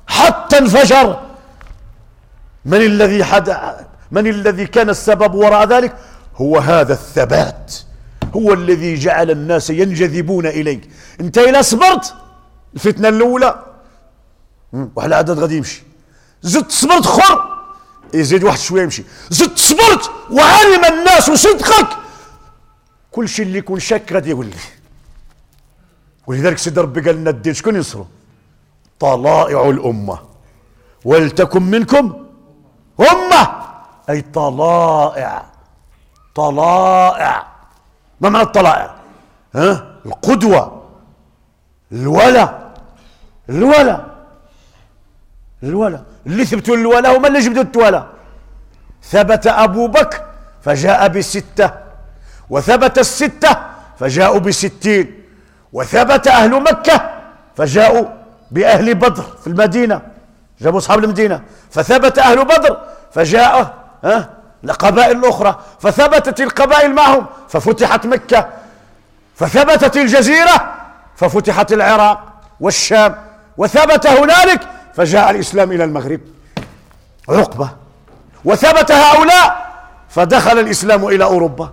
Speaker 1: من الذي كان السبب وراء ذلك؟ هو هذا الثبات، هو الذي جعل الناس ينجذبون إليك. انت إذا صبرت الفتنة الأولى واحد العدد غادي يمشي، زدت صبرت خر يزيد واحد شويه يمشي، زدت صبرت وعلم الناس صدقك، كل شيء اللي يكون شك غادي يولي. ولذلك سيدي ربي قال لنا الدين شكون ينصروا؟ طلائع الأمة، ولتكن منكم أمة، أي طلائع. ما معنى الطلائع؟ القدوة، الولا اللي ثبتوا الولا وما اللي جبدوا التوالى. ثبت أبو بكر فجاء ب6، وثبت ال6 فجاءوا ب60، وثبت أهل مكة فجاءوا بأهل بدر في المدينة، جابوا أصحاب المدينة، فثبت أهل بدر فجاء القبائل الأخرى، فثبتت القبائل معهم ففتحت مكة، فثبتت الجزيرة ففتحت العراق والشام، وثبت هنالك فجاء الإسلام إلى المغرب عقبة، وثبت هؤلاء فدخل الإسلام إلى أوروبا.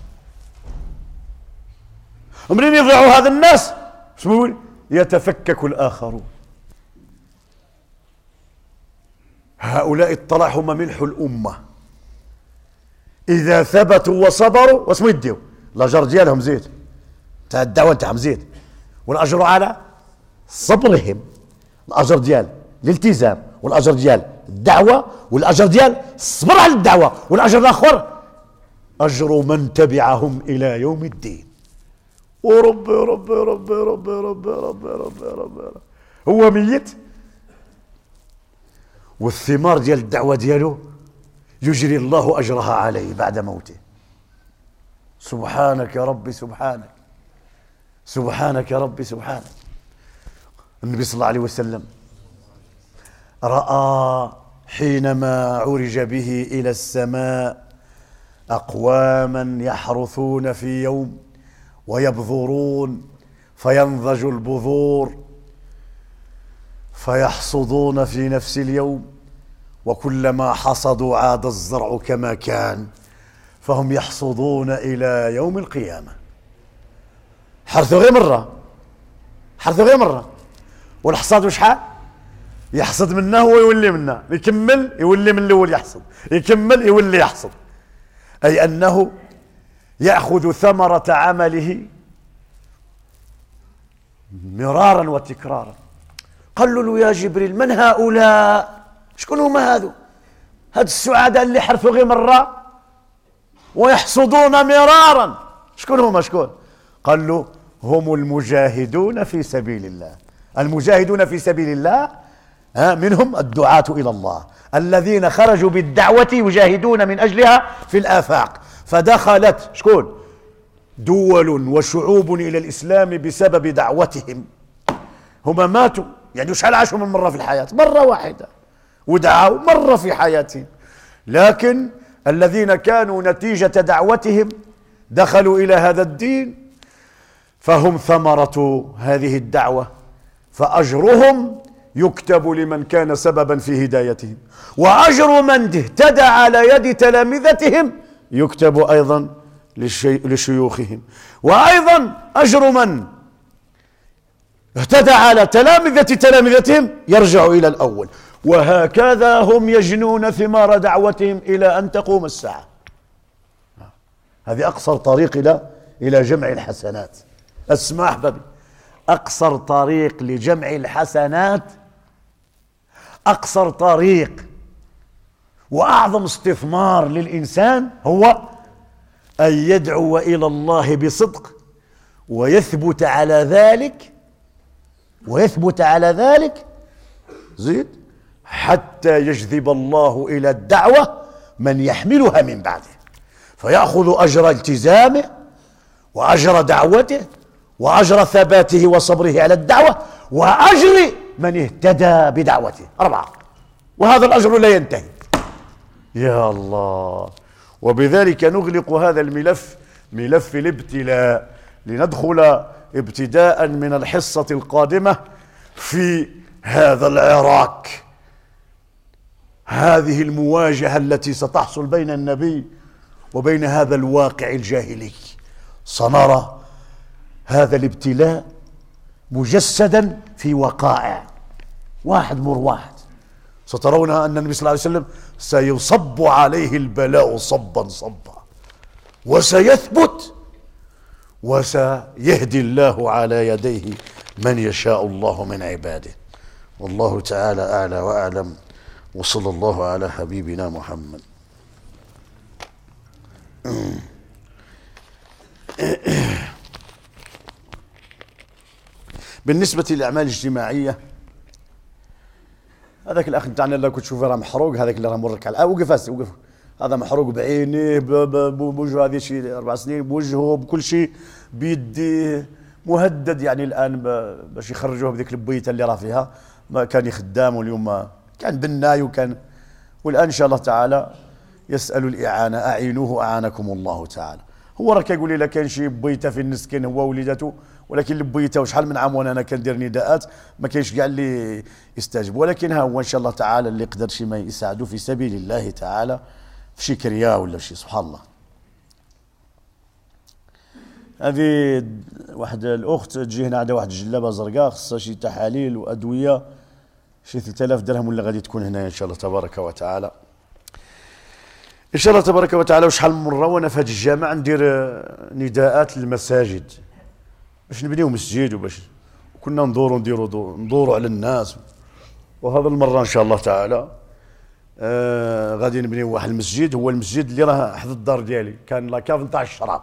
Speaker 1: منين يضيعوا هذا الناس؟ يتفكك الآخرون. هؤلاء الطلع هم ملح الأمة، إذا ثبتوا وصبروا واسمو يديو الأجر ديالهم زيد، تاع الدعوة تاعهم زيد، والأجر على صبرهم، الأجر ديال الالتزام، والأجر ديال الدعوة، والأجر ديال الصبر على الدعوة، والأجر الآخر أجر من تبعهم إلى يوم الدين. وربي ربي ربي ربي ربي ربي ربي ربي هو ميت، والثمار ديال الدعوة ديالو يجري الله أجرها عليه بعد موته. سبحانك يا ربي، سبحانك سبحانك يا ربي، سبحانك. النبي صلى الله عليه وسلم رأى حينما عرج به إلى السماء أقواما يحرثون في يوم ويبذرون فينضج البذور فيحصدون في نفس اليوم، وكلما حصدوا عاد الزرع كما كان، فهم يحصدون إلى يوم القيامة. حرثوا غير مرة، حرثوا غير مرة، والحصاد وشحال؟ يحصد منه ويولي منه، يكمل يولي من الأول يحصد، يكمل يولي يحصد، أي أنه يأخذ ثمرة عمله مرارا وتكرارا. قالوا له يا جبريل من هؤلاء؟ شكون هما هذو؟ هاد السعداء اللي حرثوا غير مرة ويحصدون مرارا، شكون هما؟ شكون؟ قال له هم المجاهدون في سبيل الله. المجاهدون في سبيل الله منهم الدعاة إلى الله الذين خرجوا بالدعوة يجاهدون من أجلها في الآفاق، فدخلت شكون؟ دول وشعوب إلى الإسلام بسبب دعوتهم. هما ماتوا يعني شحال عاشوا من مرة في الحياة؟ مرة واحدة، ودعوا مرة في حياتهم، لكن الذين كانوا نتيجة دعوتهم دخلوا إلى هذا الدين فهم ثمرة هذه الدعوة، فأجرهم يكتب لمن كان سببا في هدايتهم، وأجر من اهتدى على يد تلامذتهم يكتب أيضا لشيوخهم، وأيضا أجر من اهتدى على تلامذتهم يرجع إلى الأول، وهكذا هم يجنون ثمار دعوتهم إلى أن تقوم الساعة. هذه أقصر طريق إلى جمع الحسنات. اسمع أحبابي، أقصر طريق لجمع الحسنات، أقصر طريق وأعظم استثمار للإنسان هو أن يدعو إلى الله بصدق ويثبت على ذلك زيد حتى يجذب الله إلى الدعوة من يحملها من بعده، فيأخذ أجر التزامه وأجر دعوته وأجر ثباته وصبره على الدعوة وأجر من اهتدى بدعوته. 4، وهذا الأجر لا ينتهي. يا الله. وبذلك نغلق هذا الملف، ملف الابتلاء، لندخل ابتداء من الحصة القادمة في هذا العراك، هذه المواجهة التي ستحصل بين النبي وبين هذا الواقع الجاهلي. سنرى هذا الابتلاء مجسدا في وقائع واحد مر واحد، سترون أن النبي صلى الله عليه وسلم سيصب عليه البلاء صبا صبا، وسيثبت وسيهدي الله على يديه من يشاء الله من عباده. والله تعالى أعلى وأعلم، وصلى الله على حبيبنا محمد. بالنسبة للأعمال الاجتماعية، هذاك الأخ نتاعنا اللي كنت تشوفه راه محروق، هذاك اللي راه مرك على وقف وقف، هذا محروق بعينيه بوجهه، هذه شي 4 سنين، بوجهه بكل شيء، بيديه مهدد يعني الآن باش يخرجوه بذيك البيته اللي راه فيها، ما كان خدام واليوم كان بناي وكان، والآن إن شاء الله تعالى يسأل الإعانة، أعينوه أعانكم الله تعالى. هو راه كيقول لي لا كان شي بيته في النسكن هو وليدته، ولكن البيته وشحال من عام وانا كندير نداءات ما كاينش كاع اللي يستجيب، ولكن ها هو ان شاء الله تعالى اللي يقدر شي ما يساعدوا في سبيل الله تعالى في شي كريا ولا شي، سبحان الله. هذه واحد الاخت تجي هنا عندها واحد الجلابه زرقاء خصها شي تحاليل وادويه، شي 3000 درهم ولا غادي تكون هنا ان شاء الله تبارك وتعالى، ان شاء الله تبارك وتعالى. وشحال من مره وانا في هذا الجامع ندير نداءات للمساجد باش نبنيو مسجد، وباش كنا ندوروا على الناس، وهذا المره ان شاء الله تعالى غادي نبنيو واحد المسجد، هو المسجد اللي راه حدا الدار ديالي، كان لاكاف نتاع الشراب،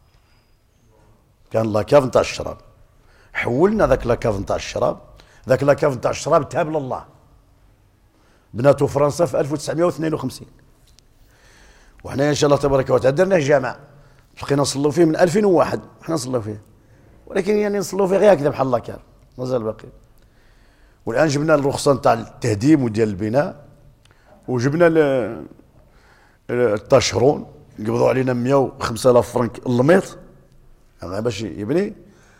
Speaker 1: كان لاكاف نتاع الشراب، حولنا ذاك لاكاف نتاع الشراب، ذاك لاكاف نتاع الشراب تهاب لله، بناتو فرنسا في 1952، وحنا ان شاء الله تبارك وتعالى درناه جامع، بقينا نصلوا فيه من 2001 حنا نصلوا فيه، ولكن يعني نصلوا فيه غير هكذا بحال لاكار مازال باقي. والان جبنا الرخصه نتاع التهديم وديال البناء، وجبنا التاشرون قبضوا علينا 105,000 فرنك اللميط باش يبني،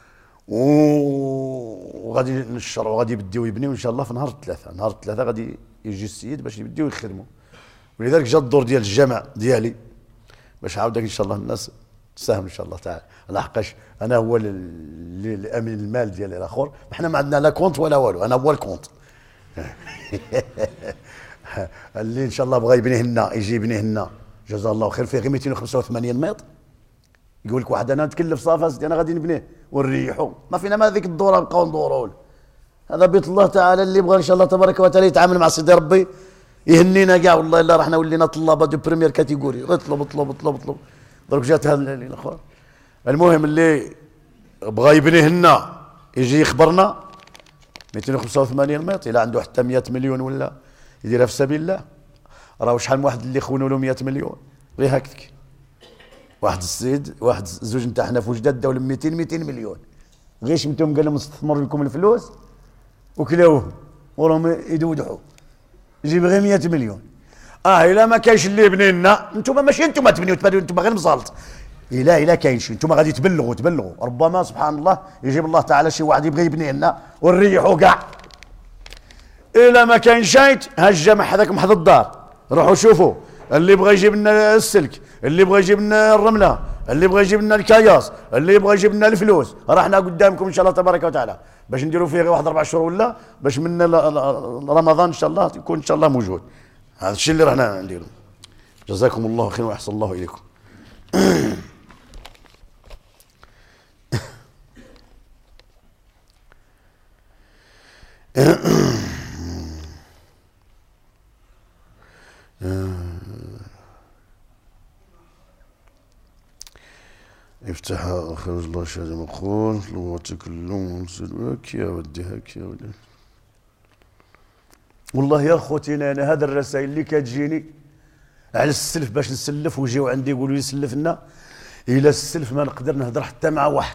Speaker 1: وغادي نشر وغادي يبديو يبنيو ان شاء الله في نهار الثلاثاء غادي يجي السيد باش يبديو يخدموا. ولذلك جا الدور ديال الجامع ديالي باش عاودك ان شاء الله الناس تساهم ان شاء الله تعالى، لحقاش انا هو الامين المال ديال الاخر، حنا ما عندنا لا كونت ولا والو، انا هو الكونت. اللي ان شاء الله بغى يبنيه لنا يجي يبنيه لنا جزاه الله خير، فيه غير 285 ميط. يقول لك واحد انا نتكلف صافا انا غادي نبنيه ونريحو، ما فينا ما هذيك الدوره نبقاو ندوروا. هذا بيت الله تعالى اللي بغى ان شاء الله تبارك وتعالى يتعامل مع سيدي ربي يهنينا كاع، والله الا رحنا ولينا طلابه دو بريمير كاتيجوري، اطلب اطلب اطلب اطلب. درك جات هذا الاخوان. المهم اللي بغى يبنيه لنا يجي يخبرنا 285 ميط، الا عنده حتى 100 مليون ولا يديرها في سبيل الله. راه شحال من واحد اللي خونوا له 100 مليون غير هكذاك. واحد السيد واحد زوج نتاع حنا في وجداد داو لهم 200 مليون، غير شمتهم قال لهم نستثمر لكم الفلوس وكلاوهم وراهم يدودحوا، يجيب غير 100 مليون. الا ما كاينش اللي يبني لنا، انتم ماشي انتم تبنيو انتم غير مزالط. الا كاين شي انتم غادي تبلغوا ربما سبحان الله يجيب الله تعالى شي واحد يبغي يبني لنا ونريحوا كاع. الا ما كاين شايت ها الجامع هذاك محض الدار، روحوا شوفوا اللي بغى يجيب لنا السلك، اللي بغى يجيب لنا الرمله، اللي بغى يجيب لنا الكياس، اللي بغى يجيب لنا الفلوس، راحنا قدامكم ان شاء الله تبارك وتعالى باش نديروا فيه غير واحد 4 شهور ولا باش من رمضان ان شاء الله يكون ان شاء الله موجود. هذا الشيء اللي راحنا نديروا. جزاكم الله خير واحسن الله اليكم. افتح خرج الله شهادة مقول لغتك اللوم هاك يا ودي هاك يا ودي. والله يا اخوتي انا هذا الرسائل اللي كتجيني على السلف باش نسلف ويجيو عندي يقولوا لي سلفنا، الى السلف ما نقدر نهضر حتى مع واحد.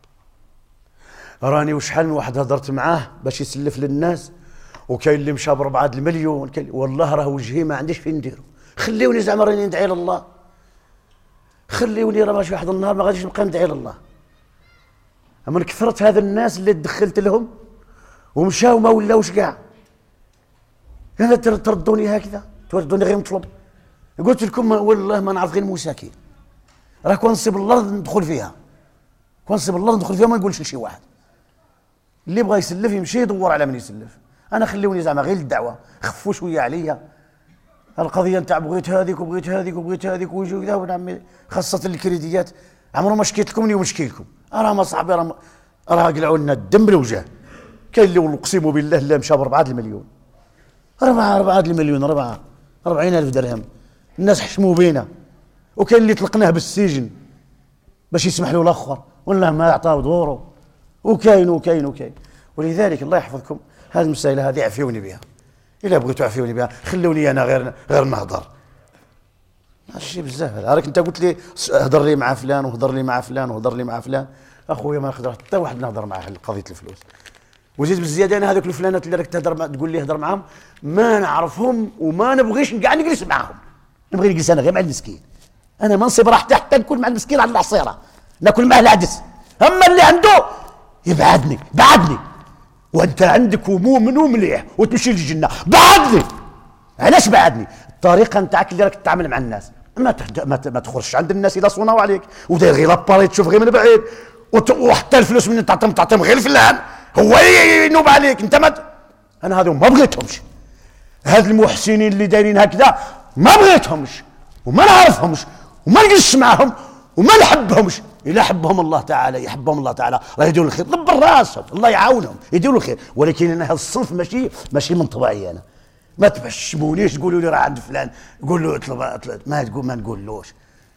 Speaker 1: راني وشحال من واحد هضرت معاه باش يسلف للناس، وكاين اللي مشى ب4 المليون، والله راه وجهي ما عنديش فين نديرو. خليوني زعما راني ندعي لله، خليوني راه ماشي واحد النهار ما غاديش نبقى ندعي لله. من كثرة هذا الناس اللي دخلت لهم ومشاو ما ولاوش كاع. انا تردوني هكذا، تردوني غير مطلب. قلت لكم والله ما نعرف غير المساكين. راه كون نصيب الارض ندخل فيها، كون نصيب الارض ندخل فيها ما نقولش لشي واحد. اللي بغى يسلف يمشي يدور على من يسلف. انا خليوني زعما غير الدعوه، خفوا شويه عليا. القضيه نتاع بغيت هذيك وبغيت هذيك وبغيت هذيك ويجوا كذا ونعمل، خاصه الكريديات عمرو ما شكيت لكم اليوم نشكي لكم. راه ما صاحبي راه قلعوا لنا الدم بالوجه. كاين اللي اقسم بالله لا مشى ب4 المليون، 4 المليون 40,000 درهم. الناس حشموا بينا، وكاين اللي طلقناه بالسجن باش يسمح له الاخر والله ما عطاو دوره، وكاين. ولذلك الله يحفظكم هذه المسائل هذه عفيوني بها، الا بغيتوا عفيوني بها خلوني انا غير نهضر. ماشي بزاف. راك انت قلت لي هضر لي مع فلان وهضر لي مع فلان وهضر لي مع فلان، اخويا ما نقدر حتى واحد نهضر معاه على قضيه الفلوس. وزيد بالزياده انا هذوك الفلانات اللي راك تهضر تقول لي هضر معاهم ما نعرفهم وما نبغيش كاع نجلس معاهم. نبغي نجلس انا غير مع المسكين. انا ما نصيب راحتي حتى نكون مع المسكين على العصيره، ناكل معه العدس. اما اللي عنده يبعدني، بعدني. وانت عندك ومؤمن ومليح وتمشي للجنه، بعدني. علاش بعدني؟ الطريقه نتاعك اللي راك تتعامل مع الناس، ما تخرجش عند الناس اذا صوناو عليك وداير غير لاباري تشوف غير من بعيد، وحتى الفلوس من تعطيهم غير فلان هو ينوب عليك انت. انا هذو ما بغيتهمش. هاد المحسنين اللي دايرين هكذا ما بغيتهمش وما نعرفهمش وما نجلسش معاهم وما نحبهمش. الا حبهم الله تعالى يحبهم الله تعالى راه يديروا الخير، ضبر راسهم الله يعاونهم يديروا الخير. ولكن انا هذا الصنف ماشي من طبعي انا. ما تبشمونيش تقولوا لي راه عند فلان قول له اطلب ما نقولوش.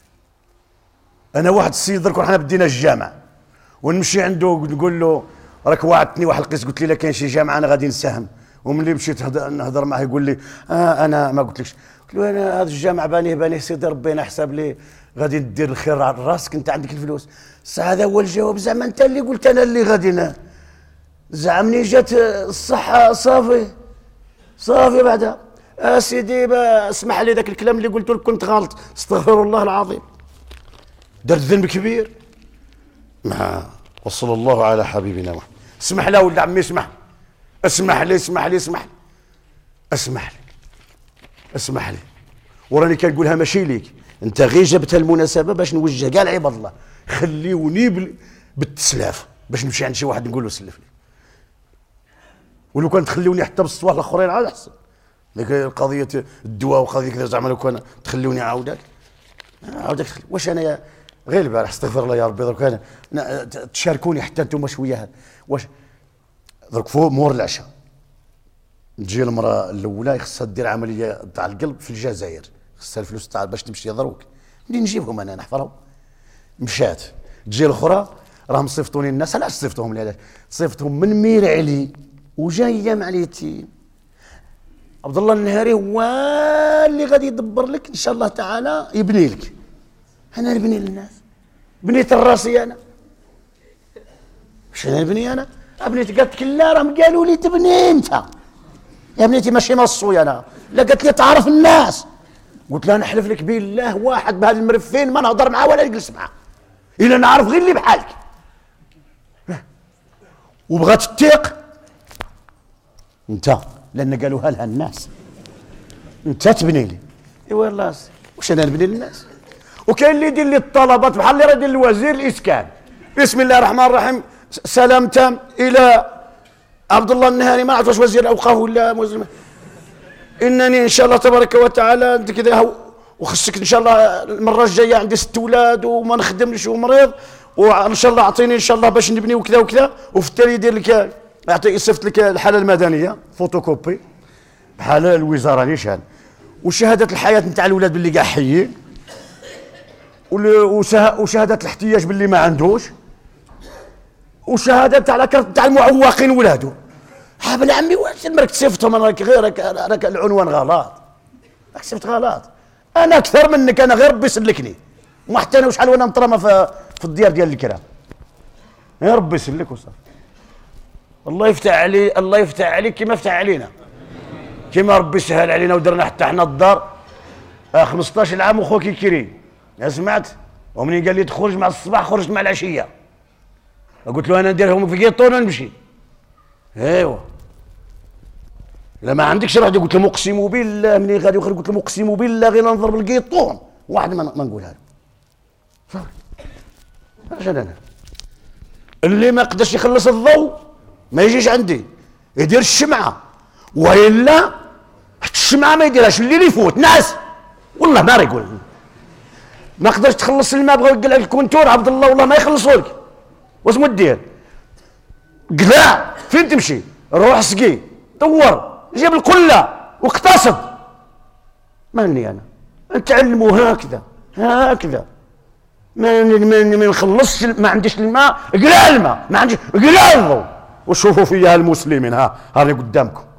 Speaker 1: انا واحد السيد درك حنا بدينا الجامع ونمشي عنده نقول له راك وعدتني واحد القيس، قلت لي لا كاين شي جامعه انا غادي نساهم. وملي مشيت نهضر معاه يقول لي انا ما قلتلكش. قلت له انا هذا الجامع بانيه سيدي ربي انا حساب لي غادي ندير الخير على راسك انت عندك الفلوس. هذا هو الجواب. زعما انت اللي قلت انا اللي غادي زعما منين جات الصحه صافي بعدا سيدي اسمح لي ذاك الكلام اللي قلت لك كنت غلط، استغفر الله العظيم، درت ذنب كبير. ما وصلى الله على حبيبنا محمد. اسمح له ولد عمي، اسمح لي اسمح لي اسمح لي اسمح لي اسمح لي. وراني كنقولها ماشي ليك انت، غير جبت المناسبه باش نوجه كاع العباد الله، خليوني بالتسلاف باش نمشي عند شي واحد نقول له سلف لي، ولو كان تخليوني حتى بالصوالح الاخرين عاد احسن. لكن قضيه الدواء وقضيه كذا زعما لو كان تخلوني عاودك واش انا غير البارح استغفر الله يا ربي، درك انا تشاركوني حتى انتم شويه. واش درك فوق مور العشاء تجي المراه الاولى خصها دير عمليه تاع القلب في الجزائر، خصها الفلوس تاع باش تمشي دروك، منين نجيبهم انا نحفرهم؟ مشات. تجي الاخرى راهم صيفطوني الناس، علاش صيفطوهم؟ علاش صيفطهم من مير علي وجايه مع اليتيم. عبد الله النهاري هو اللي غادي يدبر لك ان شاء الله تعالى، يبني لك. انا نبني للناس، بنيت الراسي انا، واش انا نبني انا؟ بنيت قالت لك لا، راهم قالوا لي تبني انت يا بنيتي، ماشي نصوي انا. لا قالت لي تعرف الناس، قلت لها نحلف لك بالله واحد بهذا المرفين ما نهضر معاه ولا نجلس معاه الا نعرف غير اللي بحالك. وبغات تتيق انت، لان قالوها لها الناس، انت تبني لي. اي والله واش انا نبني للناس؟ وكاين اللي يدير لي الطلبات بحال اللي راه يدير الوزير الاسكان. بسم الله الرحمن الرحيم، سلام تام الى عبد الله النهاري، ما عرفت واش وزير الاوقاف ولا وزير، انني ان شاء الله تبارك وتعالى انت كذا، وخصك ان شاء الله المره الجايه عندي 6 اولاد وما نخدمش ومريض، وان شاء الله اعطيني ان شاء الله باش نبني وكذا وكذا. وفي التالي يدير لك يعطي يصيفط لك الحاله المدنيه فوتوكوبي بحال الوزاره نيشان، وشهاده الحياه نتاع الاولاد باللي كاع حيين، وشهاده الاحتياج باللي ما عندوش، وشهاده تاع كرت تاع المعوقين ولادو. ابن عمي واش المرك تصيفطهم؟ انا غير راك العنوان غلط، راك صيفط غلط. انا اكثر منك، انا غير ربي يسلكني، وما حتى انا وشحال وانا مطرمه في الديار ديال الكرام. يا ربي يسلك وصافي. الله يفتح علي، الله يفتح عليك كما فتح علينا، كما ربي سهل علينا ودرنا حتى حنا الدار 15 عام وخوك كيري. يا سمعت؟ ومنين قال لي تخرج مع الصباح خرجت مع العشيه، قلت له انا نديرهم في قيطون ونمشي. ايوا الا ما عندكش روح، قلت له اقسم بالله منين غادي يخرج، قلت له اقسم بالله غير نضرب القيطون واحد ما نقولها له. صافي عشان انا اللي ما يقدرش يخلص الضوء ما يجيش عندي، يدير الشمعه، والا الشمعه ما يديرهاش الليل يفوت ناس، والله ما يقول ما قدرش تخلص الماء، بغاو يقلع الكونتور عبد الله والله ما يخلصوا لك. واش مدير؟ قلاع فين تمشي؟ روح سقي، دور، جيب القله واقتصد. ماني انا نتعلموا هكذا هكذا، ما نخلصش، ما عنديش الماء، قلع الماء، ما عنديش قلع الضوء. وشوفوا فيها المسلمين، ها هاني قدامكم.